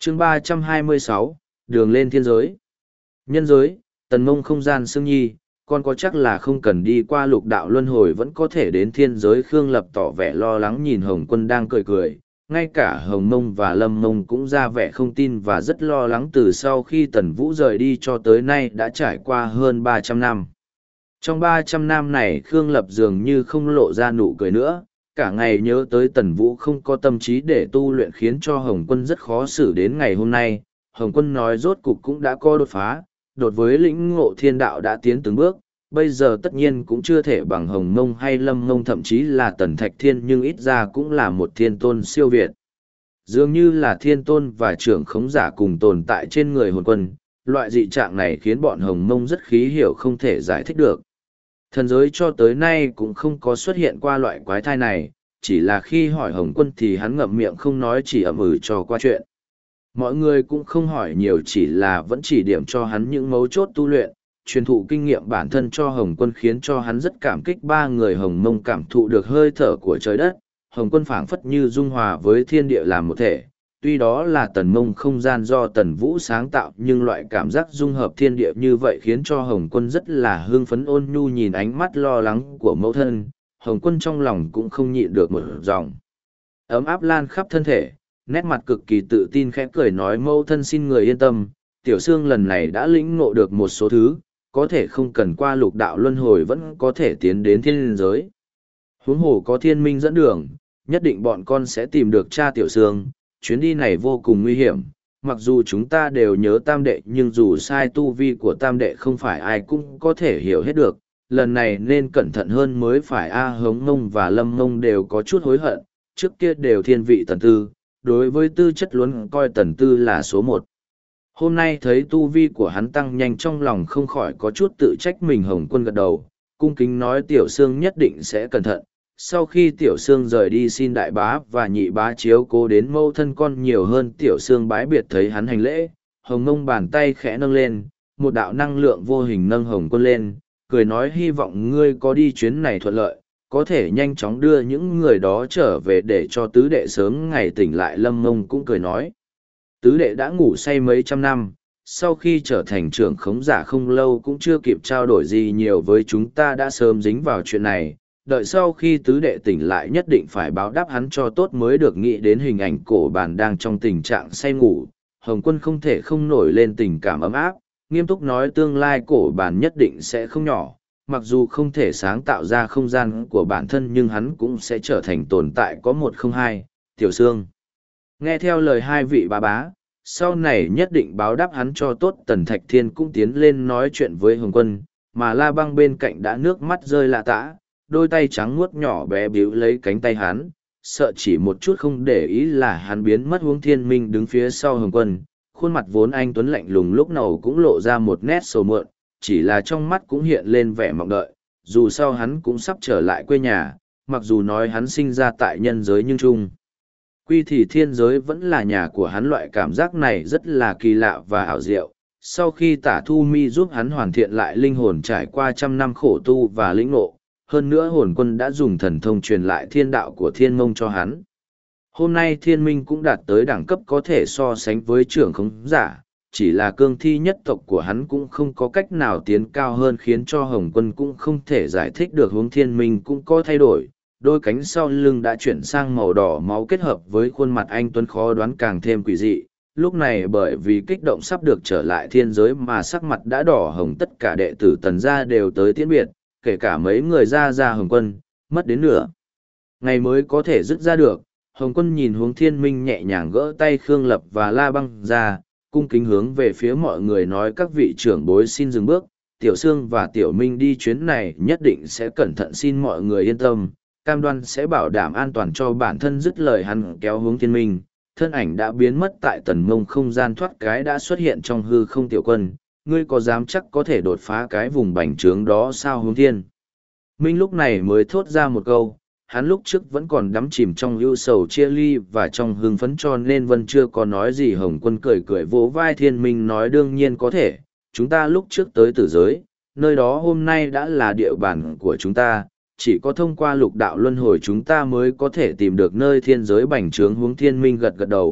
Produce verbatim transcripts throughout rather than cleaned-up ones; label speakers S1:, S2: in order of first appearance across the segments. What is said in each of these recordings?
S1: chương ba trăm hai mươi sáu, đường lên thiên giới. Nhân giới, tần mông không gian xương nhi, còn có chắc là không cần đi qua lục đạo luân hồi vẫn có thể đến thiên giới. Khương Lập tỏ vẻ lo lắng nhìn Hồng Quân đang cười cười, ngay cả Hồng Mông và Lâm Mông cũng ra vẻ không tin và rất lo lắng. Từ sau khi Tần Vũ rời đi cho tới nay đã trải qua hơn ba trăm năm. Trong ba trăm năm này Khương Lập dường như không lộ ra nụ cười nữa, cả ngày nhớ tới Tần Vũ không có tâm trí để tu luyện khiến cho Hồng Quân rất khó xử. Đến ngày hôm nay, Hồng Quân nói rốt cục cũng đã có đột phá, đột với lĩnh ngộ thiên đạo đã tiến từng bước, bây giờ tất nhiên cũng chưa thể bằng Hồng Mông hay Lâm Mông thậm chí là Tần Thạch Thiên, nhưng ít ra cũng là một thiên tôn siêu việt. Dường như là thiên tôn và trưởng khống giả cùng tồn tại trên người hồn quân, loại dị trạng này khiến bọn Hồng Mông rất khí hiểu không thể giải thích được. Thần giới cho tới nay cũng không có xuất hiện qua loại quái thai này, chỉ là khi hỏi Hồng Quân thì hắn ngậm miệng không nói, chỉ ậm ừ cho qua chuyện. Mọi người cũng không hỏi nhiều, chỉ là vẫn chỉ điểm cho hắn những mấu chốt tu luyện, truyền thụ kinh nghiệm bản thân cho Hồng Quân khiến cho hắn rất cảm kích. Ba người Hồng Mông cảm thụ được hơi thở của trời đất, Hồng Quân phảng phất như dung hòa với thiên địa làm một thể. Tuy đó là tần mông không gian do Tần Vũ sáng tạo, nhưng loại cảm giác dung hợp thiên địa như vậy khiến cho Hồng Quân rất là hưng phấn. Ôn nhu nhìn ánh mắt lo lắng của mẫu thân, Hồng Quân trong lòng cũng không nhịn được một dòng ấm áp lan khắp thân thể, nét mặt cực kỳ tự tin khẽ cười nói: mẫu thân xin người yên tâm, tiểu xương lần này đã lĩnh ngộ được một số thứ, có thể không cần qua lục đạo luân hồi vẫn có thể tiến đến thiên giới. Huống hồ có thiên minh dẫn đường, nhất định bọn con sẽ tìm được cha tiểu xương. Chuyến đi này vô cùng nguy hiểm, mặc dù chúng ta đều nhớ tam đệ, nhưng dù sai tu vi của tam đệ không phải ai cũng có thể hiểu hết được, lần này nên cẩn thận hơn mới phải. A Hống Mông và Lâm Mông đều có chút hối hận, trước kia đều thiên vị Tần Tư, đối với tư chất luôn coi Tần Tư là số một. Hôm nay thấy tu vi của hắn tăng nhanh, trong lòng không khỏi có chút tự trách mình. Hồng Quân gật đầu, cung kính nói: tiểu xương nhất định sẽ cẩn thận. Sau khi tiểu xương rời đi xin đại bá và nhị bá chiếu cố đến mẫu thân con nhiều hơn. Tiểu xương bái biệt thấy hắn hành lễ, Hồng Mông bàn tay khẽ nâng lên, một đạo năng lượng vô hình nâng Hồng Quân lên, cười nói: hy vọng ngươi có đi chuyến này thuận lợi, có thể nhanh chóng đưa những người đó trở về để cho tứ đệ sớm ngày tỉnh lại. Lâm Mông cũng cười nói: tứ đệ đã ngủ say mấy trăm năm, sau khi trở thành trưởng khống giả không lâu cũng chưa kịp trao đổi gì nhiều với chúng ta, đã sớm dính vào chuyện này, đợi sau khi tứ đệ tỉnh lại nhất định phải báo đáp hắn cho tốt mới được. Nghĩ đến hình ảnh cổ bàn đang trong tình trạng say ngủ, Hồng Quân không thể không nổi lên tình cảm ấm áp, nghiêm túc nói: tương lai cổ bàn nhất định sẽ không nhỏ, mặc dù không thể sáng tạo ra không gian của bản thân nhưng hắn cũng sẽ trở thành tồn tại có một không hai. Tiểu Sương nghe theo lời hai vị bá bá, sau này nhất định báo đáp hắn cho tốt. Tần Thạch Thiên cũng tiến lên nói chuyện với Hồng Quân, mà La Băng bên cạnh đã nước mắt rơi lạ tã, đôi tay trắng muốt nhỏ bé bíu lấy cánh tay hắn, sợ chỉ một chút không để ý là hắn biến mất. Huống Thiên Minh đứng phía sau Hồng Quân, khuôn mặt vốn anh tuấn lạnh lùng lúc nào cũng lộ ra một nét sầu muộn, chỉ là trong mắt cũng hiện lên vẻ mong đợi, dù sao hắn cũng sắp trở lại quê nhà, mặc dù nói hắn sinh ra tại nhân giới nhưng chung quy thì thiên giới vẫn là nhà của hắn. Loại cảm giác này rất là kỳ lạ và ảo diệu. Sau khi Tả Thu Mi giúp hắn hoàn thiện lại linh hồn trải qua trăm năm khổ tu và lĩnh ngộ, hơn nữa hồn quân đã dùng thần thông truyền lại thiên đạo của thiên mông cho hắn. Hôm nay thiên minh cũng đạt tới đẳng cấp có thể so sánh với trưởng khống giả, chỉ là cương thi nhất tộc của hắn cũng không có cách nào tiến cao hơn, khiến cho Hồng Quân cũng không thể giải thích được. Hướng thiên minh cũng có thay đổi, đôi cánh sau lưng đã chuyển sang màu đỏ máu kết hợp với khuôn mặt anh tuấn khó đoán càng thêm quỷ dị. Lúc này bởi vì kích động sắp được trở lại thiên giới mà sắc mặt đã đỏ hồng, tất cả đệ tử Tần gia đều tới tiễn biệt, kể cả mấy người ra ra Hồng Quân, mất đến nửa ngày mới có thể dứt ra được. Hồng Quân nhìn Hướng Thiên Minh nhẹ nhàng gỡ tay Khương Lập và La Băng ra, cung kính hướng về phía mọi người nói: các vị trưởng bối xin dừng bước, Tiểu Sương và Tiểu Minh đi chuyến này nhất định sẽ cẩn thận, xin mọi người yên tâm, cam đoan sẽ bảo đảm an toàn cho bản thân. Dứt lời hắn kéo Hướng Thiên Minh, thân ảnh đã biến mất tại tần mông không gian, thoát cái đã xuất hiện trong hư không. Tiểu Quân, ngươi có dám chắc có thể đột phá cái vùng bành trướng đó sao? Hướng Thiên Minh lúc này mới thốt ra một câu, hắn lúc trước vẫn còn đắm chìm trong ưu sầu chia ly và trong hưng phấn cho nên vẫn chưa có nói gì. Hồng Quân cười cười vỗ vai Thiên Minh nói: đương nhiên có thể, chúng ta lúc trước tới tử giới, nơi đó hôm nay đã là địa bàn của chúng ta, chỉ có thông qua lục đạo luân hồi chúng ta mới có thể tìm được nơi thiên giới bành trướng. Hướng Thiên Minh gật gật đầu,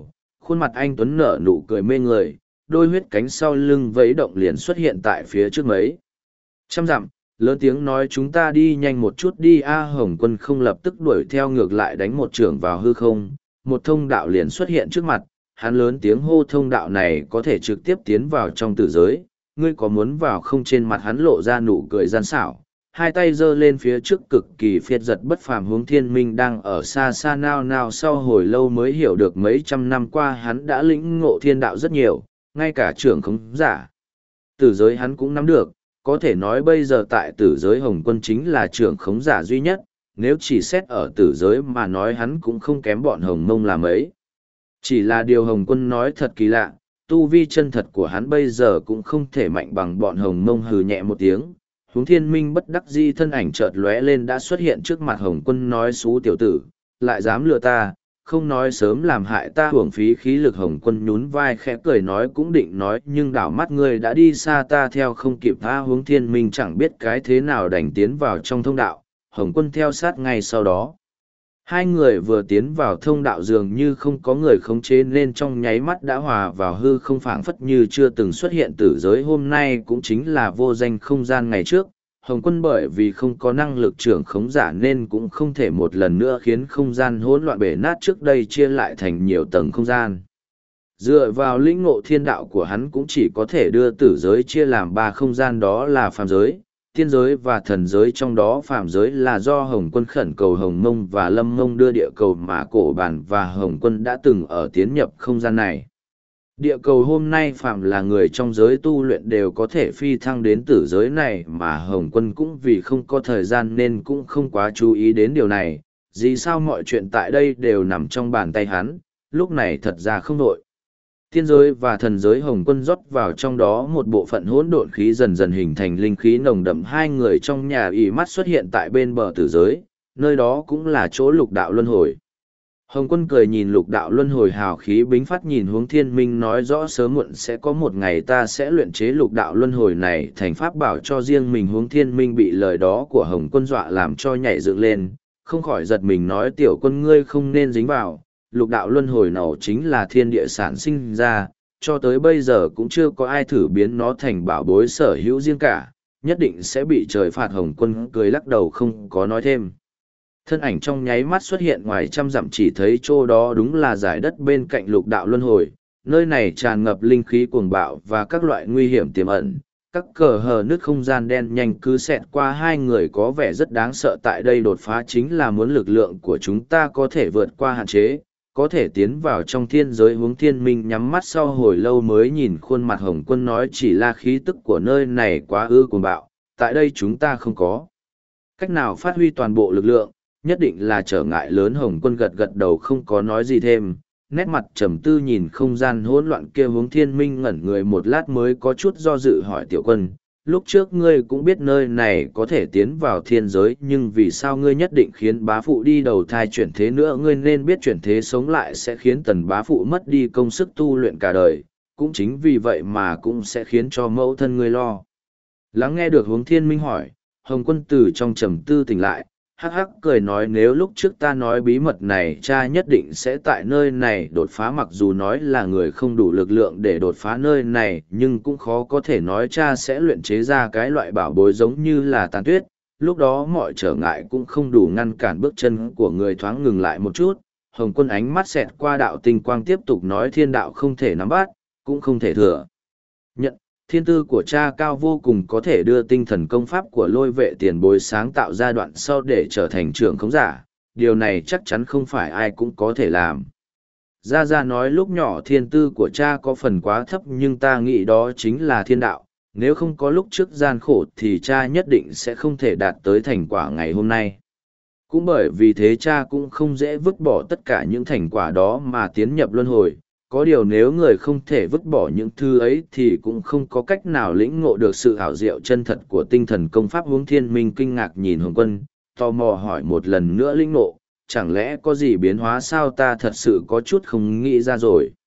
S1: khuôn mặt anh Tuấn nở nụ cười mê người, đôi huyết cánh sau lưng vẫy động liền xuất hiện tại phía trước mấy trăm dặm, lớn tiếng nói chúng ta đi nhanh một chút đi a. Hồng Quân không lập tức đuổi theo, ngược lại đánh một chưởng vào hư không, một thông đạo liền xuất hiện trước mặt, hắn lớn tiếng hô thông đạo này có thể trực tiếp tiến vào trong tử giới, ngươi có muốn vào không? Trên mặt hắn lộ ra nụ cười gian xảo, hai tay giơ lên phía trước cực kỳ phiệt giật bất phàm. Hướng Thiên Minh đang ở xa xa nao nao sau hồi lâu mới hiểu được mấy trăm năm qua hắn đã lĩnh ngộ thiên đạo rất nhiều, ngay cả trưởng khống giả tử giới hắn cũng nắm được, có thể nói bây giờ tại tử giới Hồng Quân chính là trưởng khống giả duy nhất, nếu chỉ xét ở tử giới mà nói hắn cũng không kém bọn Hồng Mông làm ấy. Chỉ là điều Hồng Quân nói thật kỳ lạ, tu vi chân thật của hắn bây giờ cũng không thể mạnh bằng bọn Hồng Mông. Hừ nhẹ một tiếng, Hướng Thiên Minh bất đắc dĩ thân ảnh chợt lóe lên đã xuất hiện trước mặt Hồng Quân, nói xú tiểu tử, lại dám lừa ta, không nói sớm làm hại ta hưởng phí khí lực. Hồng Quân nhún vai khẽ cười nói cũng định nói nhưng đảo mắt ngươi đã đi xa ta theo không kịp tha. Hướng Thiên Minh chẳng biết cái thế nào đành tiến vào trong thông đạo, Hồng Quân theo sát ngay sau đó. Hai người vừa tiến vào thông đạo dường như không có người khống chế nên trong nháy mắt đã hòa vào hư không, phảng phất như chưa từng xuất hiện tử giới. Hôm nay cũng chính là vô danh không gian ngày trước, Hồng Quân bởi vì không có năng lực trưởng khống giả nên cũng không thể một lần nữa khiến không gian hỗn loạn bể nát trước đây chia lại thành nhiều tầng không gian. Dựa vào lĩnh ngộ thiên đạo của hắn cũng chỉ có thể đưa tử giới chia làm ba không gian, đó là phàm giới, tiên giới và thần giới. Trong đó phàm giới là do Hồng Quân khẩn cầu Hồng Mông và Lâm Mông đưa địa cầu mà Cổ Bản và Hồng Quân đã từng ở tiến nhập không gian này. Địa cầu hôm nay phàm là người trong giới tu luyện đều có thể phi thăng đến tử giới này, mà Hồng Quân cũng vì không có thời gian nên cũng không quá chú ý đến điều này. Vì sao mọi chuyện tại đây đều nằm trong bàn tay hắn, lúc này thật ra không đội. Tiên giới và thần giới Hồng Quân rót vào trong đó một bộ phận hỗn độn khí dần dần hình thành linh khí nồng đậm. Hai người trong nhà ỉ mắt xuất hiện tại bên bờ tử giới, nơi đó cũng là chỗ lục đạo luân hồi. Hồng Quân cười nhìn lục đạo luân hồi hào khí bính phát, nhìn Hướng Thiên Minh nói rõ sớm muộn sẽ có một ngày ta sẽ luyện chế lục đạo luân hồi này thành pháp bảo cho riêng mình. Hướng Thiên Minh bị lời đó của Hồng Quân dọa làm cho nhảy dựng lên, không khỏi giật mình nói tiểu quân ngươi không nên dính vào, lục đạo luân hồi nào chính là thiên địa sản sinh ra, cho tới bây giờ cũng chưa có ai thử biến nó thành bảo bối sở hữu riêng cả, nhất định sẽ bị trời phạt. Hồng Quân cười lắc đầu không có nói thêm. Thân ảnh trong nháy mắt xuất hiện ngoài trăm dặm, chỉ thấy chỗ đó đúng là giải đất bên cạnh lục đạo luân hồi, nơi này tràn ngập linh khí cuồng bạo và các loại nguy hiểm tiềm ẩn. Các cờ hờ nước không gian đen nhanh cứ xẹt qua hai người có vẻ rất đáng sợ. Tại đây đột phá chính là muốn lực lượng của chúng ta có thể vượt qua hạn chế, có thể tiến vào trong thiên giới. Hướng Thiên Minh nhắm mắt sau hồi lâu mới nhìn khuôn mặt Hồng Quân nói chỉ là khí tức của nơi này quá ư cuồng bạo, tại đây chúng ta không có cách nào phát huy toàn bộ lực lượng, nhất định là trở ngại lớn. Hồng Quân gật gật đầu không có nói gì thêm, nét mặt trầm tư nhìn không gian hỗn loạn kia. Hướng Thiên Minh ngẩn người một lát mới có chút do dự hỏi tiểu quân, lúc trước ngươi cũng biết nơi này có thể tiến vào thiên giới, nhưng vì sao ngươi nhất định khiến bá phụ đi đầu thai chuyển thế nữa? Ngươi nên biết chuyển thế sống lại sẽ khiến tần bá phụ mất đi công sức tu luyện cả đời, cũng chính vì vậy mà cũng sẽ khiến cho mẫu thân ngươi lo lắng. Nghe được Hướng Thiên Minh hỏi, Hồng Quân từ trong trầm tư tỉnh lại, hắc hắc cười nói nếu lúc trước ta nói bí mật này cha nhất định sẽ tại nơi này đột phá, mặc dù nói là người không đủ lực lượng để đột phá nơi này nhưng cũng khó có thể nói cha sẽ luyện chế ra cái loại bảo bối giống như là tàn tuyết, lúc đó mọi trở ngại cũng không đủ ngăn cản bước chân của người. Thoáng ngừng lại một chút, Hồng Quân ánh mắt xẹt qua đạo tinh quang tiếp tục nói thiên đạo không thể nắm bắt, cũng không thể thừa nhận. Thiên tư của cha cao vô cùng, có thể đưa tinh thần công pháp của lôi vệ tiền bối sáng tạo ra đoạn sau để trở thành trưởng khống giả, điều này chắc chắn không phải ai cũng có thể làm. Gia Gia nói lúc nhỏ thiên tư của cha có phần quá thấp nhưng ta nghĩ đó chính là thiên đạo, nếu không có lúc trước gian khổ thì cha nhất định sẽ không thể đạt tới thành quả ngày hôm nay. Cũng bởi vì thế cha cũng không dễ vứt bỏ tất cả những thành quả đó mà tiến nhập luân hồi. Có điều nếu người không thể vứt bỏ những thứ ấy thì cũng không có cách nào lĩnh ngộ được sự ảo diệu chân thật của tinh thần công pháp. Hướng Thiên Minh kinh ngạc nhìn Hồng Quân, tò mò hỏi một lần nữa lĩnh ngộ, chẳng lẽ có gì biến hóa sao? Ta thật sự có chút không nghĩ ra rồi.